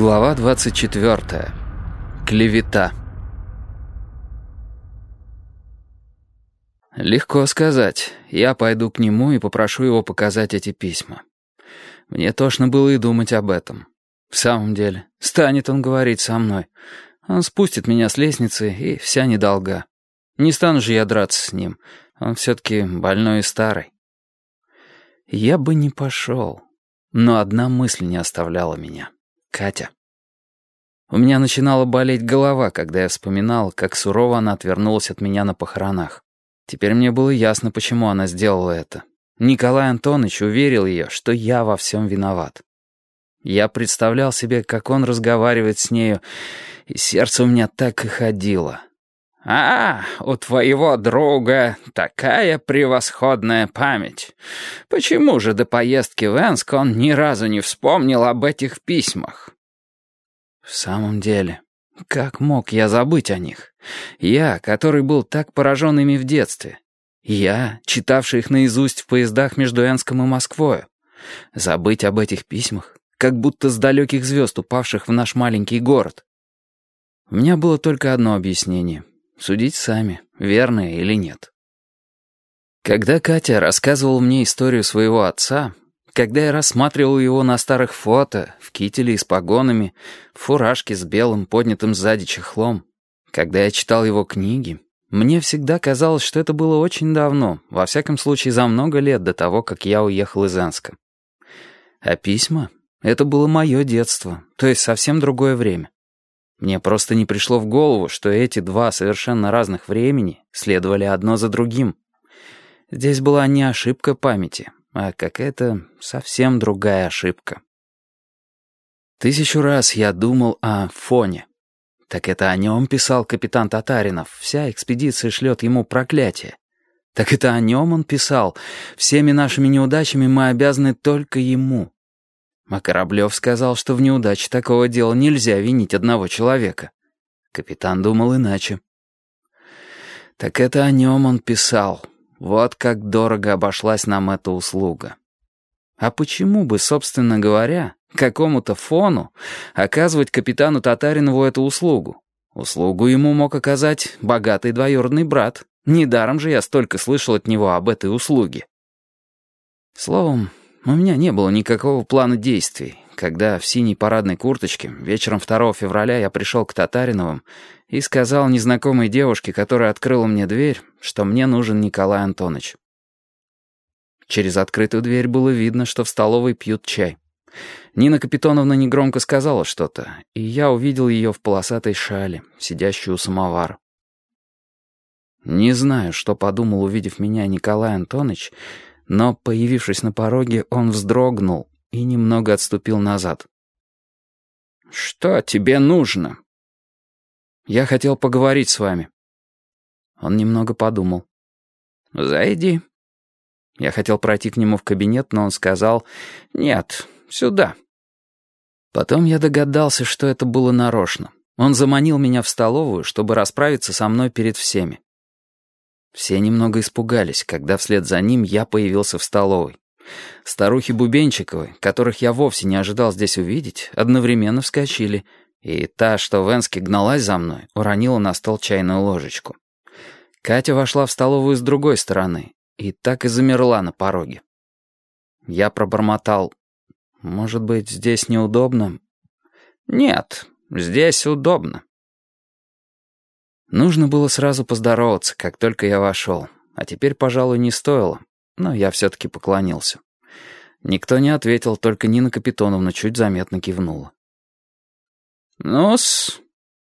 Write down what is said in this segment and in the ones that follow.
Глава 24. Клевета. Легко сказать. Я пойду к нему и попрошу его показать эти письма. Мне тошно было и думать об этом. В самом деле, станет он говорить со мной. Он спустит меня с лестницы, и вся недолга. Не стану же я драться с ним. Он все-таки больной и старый. Я бы не пошел, но одна мысль не оставляла меня. Катя. У меня начинала болеть голова, когда я вспоминал, как сурово она отвернулась от меня на похоронах. Теперь мне было ясно, почему она сделала это. Николай Антонович уверил ее, что я во всем виноват. Я представлял себе, как он разговаривает с нею, и сердце у меня так и ходило. У твоего друга такая превосходная память. Почему же до поездки в Энск он ни разу не вспомнил об этих письмах?» В самом деле, как мог я забыть о них? Я, который был так поражен ими в детстве. Я, читавший их наизусть в поездах между Энском и Москвой. Забыть об этих письмах, как будто с далеких звезд, упавших в наш маленький город. У меня было только одно объяснение. Судите сами, верно или нет. Когда Катя рассказывала мне историю своего отца, когда я рассматривал его на старых фото, в кителе и с погонами, в фуражке с белым поднятым сзади чехлом, когда я читал его книги, мне всегда казалось, что это было очень давно, во всяком случае за много лет до того, как я уехал из Энска. А письма — это было мое детство, то есть совсем другое время. Мне просто не пришло в голову, что эти два совершенно разных времени следовали одно за другим. Здесь была не ошибка памяти, а какая-то совсем другая ошибка. 1000 раз я думал о Фоне. Так это о нем писал капитан Татаринов, вся экспедиция шлет ему проклятие. Так это о нем он писал, всеми нашими неудачами мы обязаны только ему. А Кораблев сказал, что в неудаче такого дела нельзя винить одного человека. Капитан думал иначе. Так это о нем он писал. Вот как дорого обошлась нам эта услуга. А почему бы, собственно говоря, какому-то Фону оказывать капитану Татаринову эту услугу? Услугу ему мог оказать богатый двоюродный брат. Недаром же я столько слышал от него об этой услуге. Словом, у меня не было никакого плана действий, когда в синей парадной курточке вечером 2 февраля я пришел к Татариновым и сказал незнакомой девушке, которая открыла мне дверь, что мне нужен Николай Антонович. Через открытую дверь было видно, что в столовой пьют чай. Нина Капитоновна негромко сказала что-то, и я увидел ее в полосатой шале, сидящую у самовара. Не знаю, что подумал, увидев меня Николай Антонович, но, появившись на пороге, он вздрогнул и немного отступил назад. «Что тебе нужно?» «Я хотел поговорить с вами». Он немного подумал. «Зайди». Я хотел пройти к нему в кабинет, но он сказал «Нет, сюда». Потом я догадался, что это было нарочно. Он заманил меня в столовую, чтобы расправиться со мной перед всеми. Все немного испугались, когда вслед за ним я появился в столовой. Старухи Бубенчиковы, которых я вовсе не ожидал здесь увидеть, одновременно вскочили, и та, что в Энске гналась за мной, уронила на стол чайную ложечку. Катя вошла в столовую с другой стороны и так и замерла на пороге. Я пробормотал: «Может быть, здесь неудобно?» «Нет, здесь удобно». Нужно было сразу поздороваться, как только я вошел. А теперь, пожалуй, не стоило, но я все-таки поклонился. Никто не ответил, только Нина Капитоновна чуть заметно кивнула. «Ну-с...»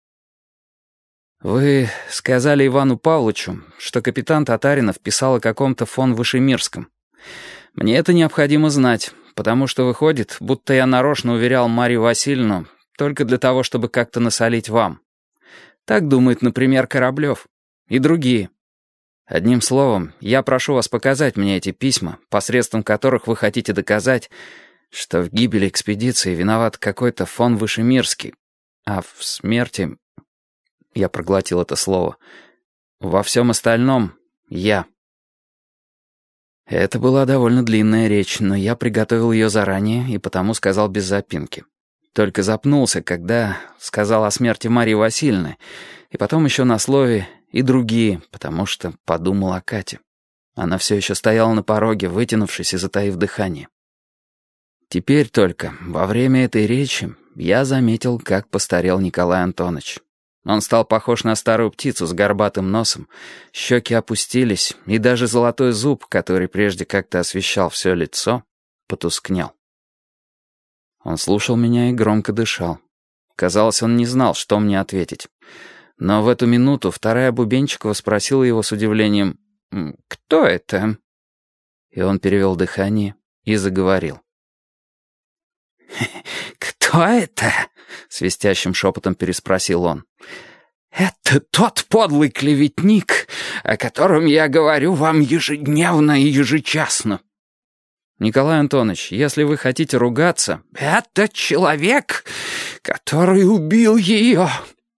«Вы сказали Ивану Павловичу, что капитан Татаринов писал о каком-то фон Вышемирском. Мне это необходимо знать, потому что выходит, будто я нарочно уверял Марию Васильевну только для того, чтобы как-то насолить вам. Так думает, например, Кораблев. И другие. Одним словом, я прошу вас показать мне эти письма, посредством которых вы хотите доказать, что в гибели экспедиции виноват какой-то фон Вышемирский, а в смерти... Я проглотил это слово. Во всем остальном я. Это была довольно длинная речь, но я приготовил ее заранее и потому сказал без запинки. Только запнулся, когда сказал о смерти Марьи Васильевны, и потом еще на слове «и другие», потому что подумал о Кате. Она все еще стояла на пороге, вытянувшись и затаив дыхание. Теперь только, во время этой речи, я заметил, как постарел Николай Антонович. Он стал похож на старую птицу с горбатым носом, щеки опустились, и даже золотой зуб, который прежде как-то освещал все лицо, потускнел. Он слушал меня и громко дышал. Казалось, он не знал, что мне ответить. Но в эту минуту вторая Бубенчикова спросила его с удивлением: «Кто это?» И он перевел дыхание и заговорил. «Кто это?» — свистящим шепотом переспросил он. «Это тот подлый клеветник, о котором я говорю вам ежедневно и ежечасно». «Николай Антонович, если вы хотите ругаться...» «Это человек, который убил ее.